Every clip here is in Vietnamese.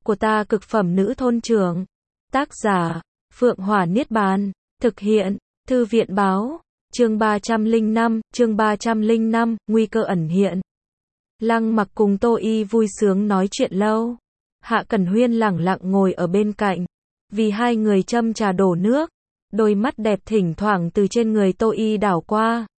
của ta cực phẩm nữ thôn trưởng. Tác giả, Phượng Hỏa Niết Bàn. Thực hiện, Thư viện Báo. Chương 305, nguy cơ ẩn hiện. Lăng Mặc cùng Tô Y vui sướng nói chuyện lâu. Hạ Cẩn Huyên lẳng lặng ngồi ở bên cạnh. Vì hai người châm trà đổ nước, đôi mắt đẹp thỉnh thoảng từ trên người Tô Y đảo qua.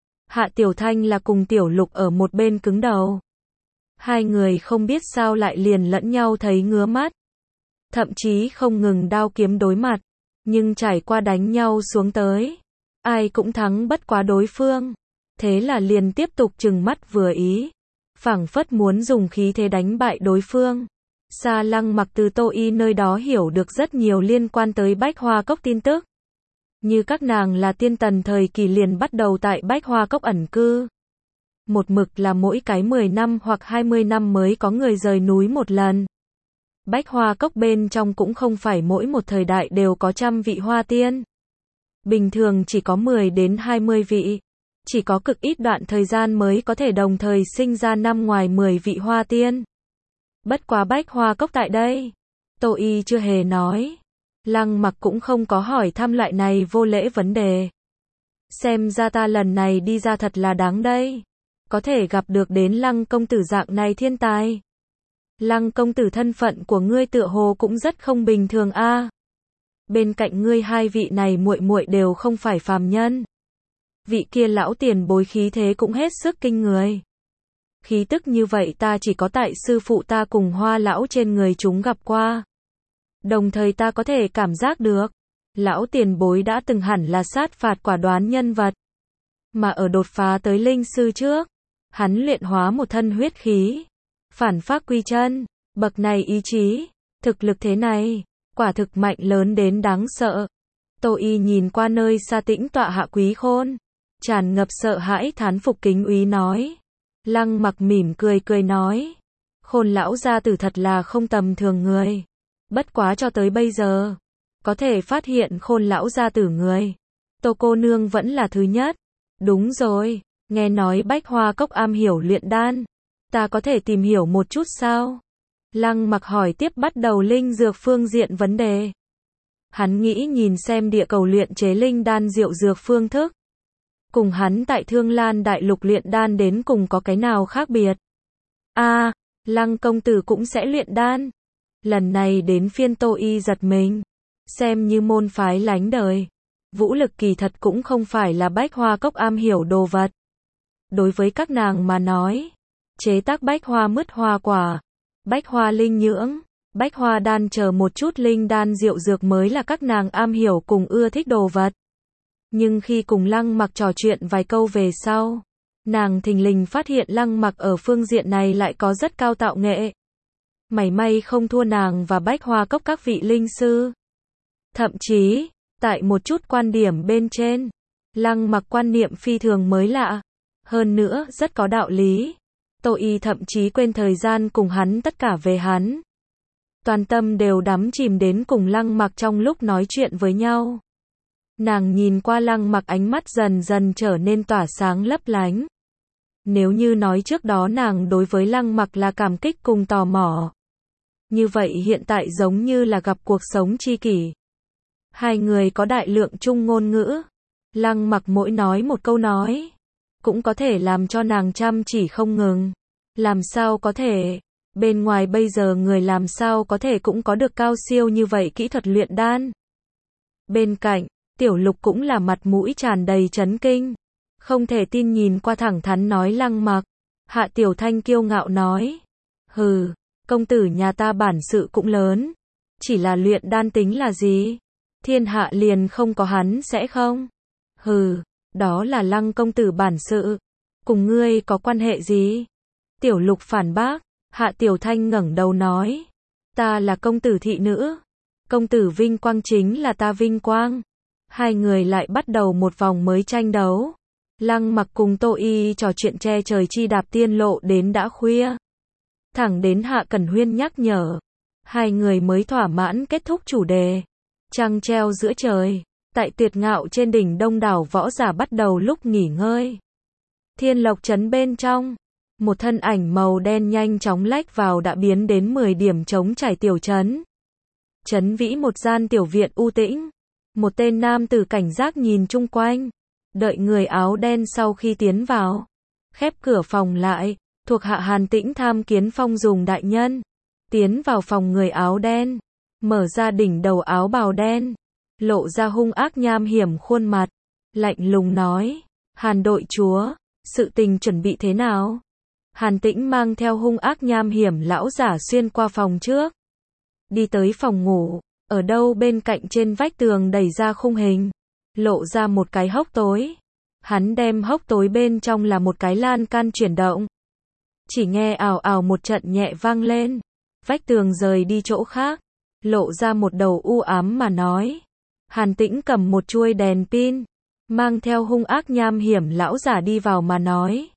Hạ Tiểu Thanh là cùng Tiểu Lục ở một bên cứng đầu. Hai người không biết sao lại liền lẫn nhau thấy ngứa mắt. Thậm chí không ngừng đao kiếm đối mặt. Nhưng trải qua đánh nhau xuống tới, ai cũng thắng bất quá đối phương. Thế là liền tiếp tục trừng mắt vừa ý. Phảng phất muốn dùng khí thế đánh bại đối phương. Sa Lăng Mặc từ Tô Y nơi đó hiểu được rất nhiều liên quan tới Bách Hoa Cốc tin tức. Như các nàng là tiên tần thời kỳ liền bắt đầu tại Bách Hoa Cốc ẩn cư. Một mực là mỗi cái 10 năm hoặc 20 năm mới có người rời núi một lần. Bách Hoa Cốc bên trong cũng không phải mỗi một thời đại đều có trăm vị hoa tiên. Bình thường chỉ có 10 đến 20 vị. Chỉ có cực ít đoạn thời gian mới có thể đồng thời sinh ra năm ngoài 10 vị hoa tiên. Bất quá Bách Hoa Cốc tại đây. Tô Y chưa hề nói. Lăng Mặc cũng không có hỏi thăm loại này vô lễ vấn đề. Xem ra ta lần này đi ra thật là đáng đây. Có thể gặp được đến Lăng công tử dạng này thiên tài. Lăng công tử thân phận của ngươi tựa hồ cũng rất không bình thường a. Bên cạnh ngươi hai vị này muội muội đều không phải phàm nhân. Vị kia lão tiền bối khí thế cũng hết sức kinh người. Khí tức như vậy ta chỉ có tại sư phụ ta cùng Hoa lão trên người chúng gặp qua. Đồng thời ta có thể cảm giác được, lão tiền bối đã từng hẳn là sát phạt quả đoán nhân vật. Mà ở đột phá tới linh sư trước, hắn luyện hóa một thân huyết khí. Phản phác quy chân, bậc này ý chí, thực lực thế này, quả thực mạnh lớn đến đáng sợ. Tô Y nhìn qua nơi xa tĩnh tọa Hạ Quý Khôn, tràn ngập sợ hãi thán phục kính úy nói. Lăng Mặc mỉm cười cười nói, Khôn lão gia tử thật là không tầm thường người. Bất quá cho tới bây giờ, có thể phát hiện Khôn lão gia tử người. Tô cô nương vẫn là thứ nhất. Đúng rồi, nghe nói Bách Hoa Cốc am hiểu luyện đan. Ta có thể tìm hiểu một chút sao? Lăng Mặc hỏi tiếp bắt đầu linh dược phương diện vấn đề. Hắn nghĩ nhìn xem địa cầu luyện chế linh đan diệu dược phương thức. Cùng hắn tại Thương Lan Đại Lục luyện đan đến cùng có cái nào khác biệt? Lăng công tử cũng sẽ luyện đan. Lần này đến phiên Tô Y giật mình. Xem như môn phái lánh đời. Vũ lực kỳ thật cũng không phải là Bách Hoa Cốc am hiểu đồ vật. Đối với các nàng mà nói, chế tác bách hoa mứt hoa quả, bách hoa linh nhưỡng, bách hoa đan chờ một chút linh đan diệu dược mới là các nàng am hiểu cùng ưa thích đồ vật. Nhưng khi cùng Lăng Mặc trò chuyện vài câu về sau, nàng thình lình phát hiện Lăng Mặc ở phương diện này lại có rất cao tạo nghệ. Mảy may không thua nàng và Bách Hoa Cốc các vị linh sư. Thậm chí, tại một chút quan điểm bên trên, Lăng Mặc quan niệm phi thường mới lạ. Hơn nữa, rất có đạo lý. Tô Y thậm chí quên thời gian cùng hắn tất cả về hắn. Toàn tâm đều đắm chìm đến cùng Lăng Mặc trong lúc nói chuyện với nhau. Nàng nhìn qua Lăng Mặc ánh mắt dần dần trở nên tỏa sáng lấp lánh. Nếu như nói trước đó nàng đối với Lăng Mặc là cảm kích cùng tò mò. Như vậy hiện tại giống như là gặp cuộc sống tri kỷ. Hai người có đại lượng chung ngôn ngữ. Lăng Mặc mỗi nói một câu nói, cũng có thể làm cho nàng chăm chỉ không ngừng. Làm sao có thể? Bên ngoài bây giờ người làm sao có thể cũng có được cao siêu như vậy kỹ thuật luyện đan. Bên cạnh, Tiểu Lục cũng là mặt mũi tràn đầy chấn kinh. Không thể tin nhìn qua thẳng thắn nói Lăng Mặc. Hạ Tiểu Thanh kiêu ngạo nói. Hừ, công tử nhà ta bản sự cũng lớn. Chỉ là luyện đan tính là gì? Thiên hạ liền không có hắn sẽ không? Hừ, đó là Lăng công tử bản sự. Cùng ngươi có quan hệ gì? Tiểu Lục phản bác. Hạ Tiểu Thanh ngẩng đầu nói. Ta là công tử thị nữ. Công tử vinh quang chính là ta vinh quang. Hai người lại bắt đầu một vòng mới tranh đấu. Lăng Mặc cùng Tô Y trò chuyện che trời chi đạp tiên lộ đến đã khuya. Thẳng đến Hạ Cẩn Huyên nhắc nhở. Hai người mới thỏa mãn kết thúc chủ đề. Trăng treo giữa trời. Tại Tuyệt Ngạo trên đỉnh đông đảo võ giả bắt đầu lúc nghỉ ngơi. Thiên Lộc trấn bên trong. Một thân ảnh màu đen nhanh chóng lách vào đã biến đến 10 điểm trống trải tiểu trấn. Trấn Vĩ một gian tiểu viện u tĩnh. Một tên nam tử cảnh giác nhìn chung quanh. Đợi người áo đen sau khi tiến vào. Khép cửa phòng lại. Thuộc hạ Hàn Tĩnh tham kiến Phong Dùng đại nhân. Tiến vào phòng người áo đen. Mở ra đỉnh đầu áo bào đen. Lộ ra hung ác nham hiểm khuôn mặt. Lạnh lùng nói. Hàn đội chúa, sự tình chuẩn bị thế nào? Hàn Tĩnh mang theo hung ác nham hiểm lão giả xuyên qua phòng trước. Đi tới phòng ngủ, ở đâu bên cạnh trên vách tường đẩy ra khung hình. Lộ ra một cái hốc tối. Hắn đem hốc tối bên trong là một cái lan can chuyển động. Chỉ nghe ào ào một trận nhẹ vang lên. Vách tường rời đi chỗ khác. Lộ ra một đầu u ám mà nói. Hàn Tĩnh cầm một chuôi đèn pin. Mang theo hung ác nham hiểm lão giả đi vào mà nói.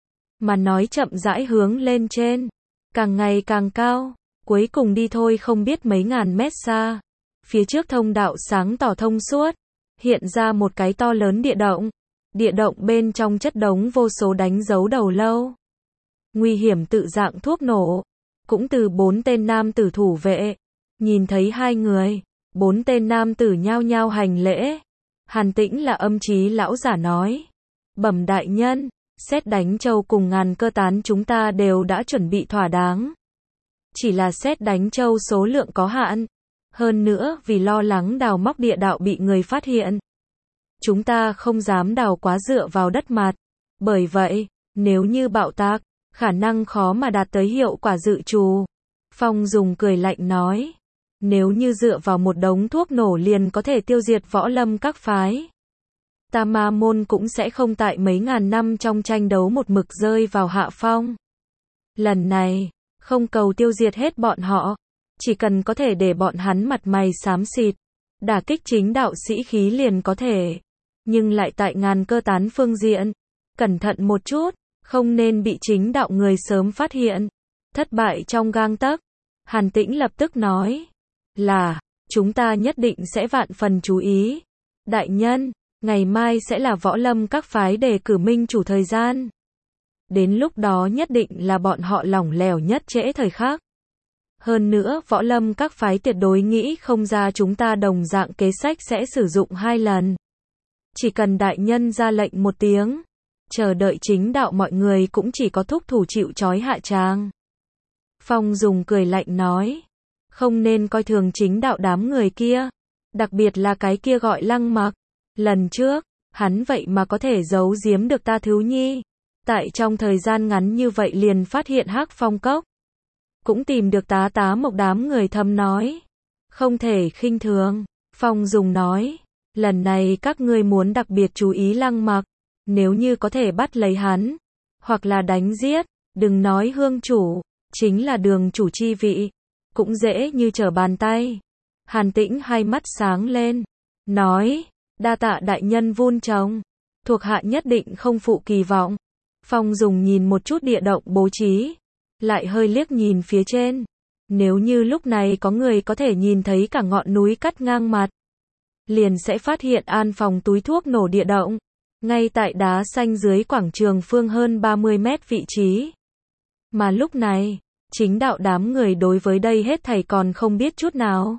Mà nói chậm rãi hướng lên trên. Càng ngày càng cao. Cuối cùng đi thôi không biết mấy ngàn mét xa. Phía trước thông đạo sáng tỏ thông suốt. Hiện ra một cái to lớn địa động. Địa động bên trong chất đống vô số đánh dấu đầu lâu. Nguy hiểm tự dạng thuốc nổ. Cũng từ 4 tên nam tử thủ vệ. Nhìn thấy 2 người. 4 tên nam tử nhao nhao hành lễ. Hàn Tĩnh là âm chí lão giả nói. Bẩm đại nhân, sét đánh châu cùng ngàn cơ tán chúng ta đều đã chuẩn bị thỏa đáng. Chỉ là sét đánh châu số lượng có hạn. Hơn nữa vì lo lắng đào móc địa đạo bị người phát hiện. Chúng ta không dám đào quá dựa vào đất mặt. Bởi vậy, nếu như bạo tạc, khả năng khó mà đạt tới hiệu quả dự trù. Phong Dùng cười lạnh nói. Nếu như dựa vào một đống thuốc nổ liền có thể tiêu diệt võ lâm các phái. Ta Ma môn cũng sẽ không tại mấy ngàn năm trong tranh đấu một mực rơi vào hạ phong. Lần này, không cầu tiêu diệt hết bọn họ. Chỉ cần có thể để bọn hắn mặt mày xám xịt. Đả kích chính đạo sĩ khí liền có thể. Nhưng lại tại ngàn cơ tán phương diện. Cẩn thận một chút, không nên bị chính đạo người sớm phát hiện. Thất bại trong gang tấc. Hàn Tĩnh lập tức nói. Là, chúng ta nhất định sẽ vạn phần chú ý. Đại nhân, ngày mai sẽ là võ lâm các phái đề cử minh chủ thời gian. Đến lúc đó nhất định là bọn họ lỏng lẻo nhất trễ thời khắc. Hơn nữa, võ lâm các phái tuyệt đối nghĩ không ra chúng ta đồng dạng kế sách sẽ sử dụng 2 lần. Chỉ cần đại nhân ra lệnh một tiếng, chờ đợi chính đạo mọi người cũng chỉ có thúc thủ chịu trói hạ tràng. Phong Dùng cười lạnh nói. Không nên coi thường chính đạo đám người kia. Đặc biệt là cái kia gọi Lăng Mặc. Lần trước, hắn vậy mà có thể giấu giếm được ta Thứ Nhi. Tại trong thời gian ngắn như vậy liền phát hiện Hắc Phong Cốc. Cũng tìm được tá một đám người thầm nói. Không thể khinh thường. Phong Dùng nói. Lần này các ngươi muốn đặc biệt chú ý Lăng Mặc. Nếu như có thể bắt lấy hắn. Hoặc là đánh giết. Đừng nói hương chủ. Chính là đường chủ chi vị. Cũng dễ như trở bàn tay. Hàn Tĩnh hai mắt sáng lên. Nói. Đa tạ đại nhân vun trồng. Thuộc hạ nhất định không phụ kỳ vọng. Phong Dùng nhìn một chút địa động bố trí. Lại hơi liếc nhìn phía trên. Nếu như lúc này có người có thể nhìn thấy cả ngọn núi cắt ngang mặt. Liền sẽ phát hiện an phòng túi thuốc nổ địa động. Ngay tại đá xanh dưới quảng trường phương hơn 30 mét vị trí. Mà lúc này, chính đạo đám người đối với đây hết thảy còn không biết chút nào.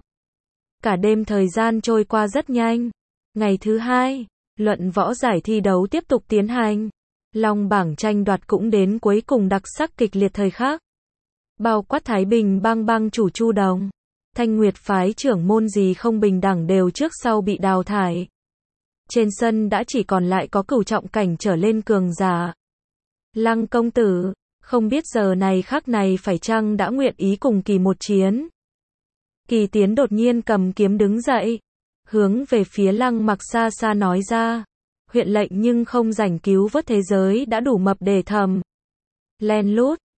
Cả đêm thời gian trôi qua rất nhanh. Ngày thứ 2, luận võ giải thi đấu tiếp tục tiến hành. Long bảng tranh đoạt cũng đến cuối cùng đặc sắc kịch liệt thời khắc. Bao quát Thái Bình bang chủ Chu Đồng, Thanh Nguyệt phái trưởng môn gì không bình đẳng đều trước sau bị đào thải. Trên sân đã chỉ còn lại có cửu trọng cảnh trở lên cường giả. Lăng công tử, không biết giờ này khắc này phải chăng đã nguyện ý cùng Kỳ một chiến. Kỳ Tiến đột nhiên cầm kiếm đứng dậy, hướng về phía Lăng Mặc xa xa nói ra. Huyện lệnh nhưng không rảnh cứu vớt thế giới đã đủ mập để thầm. Len lút,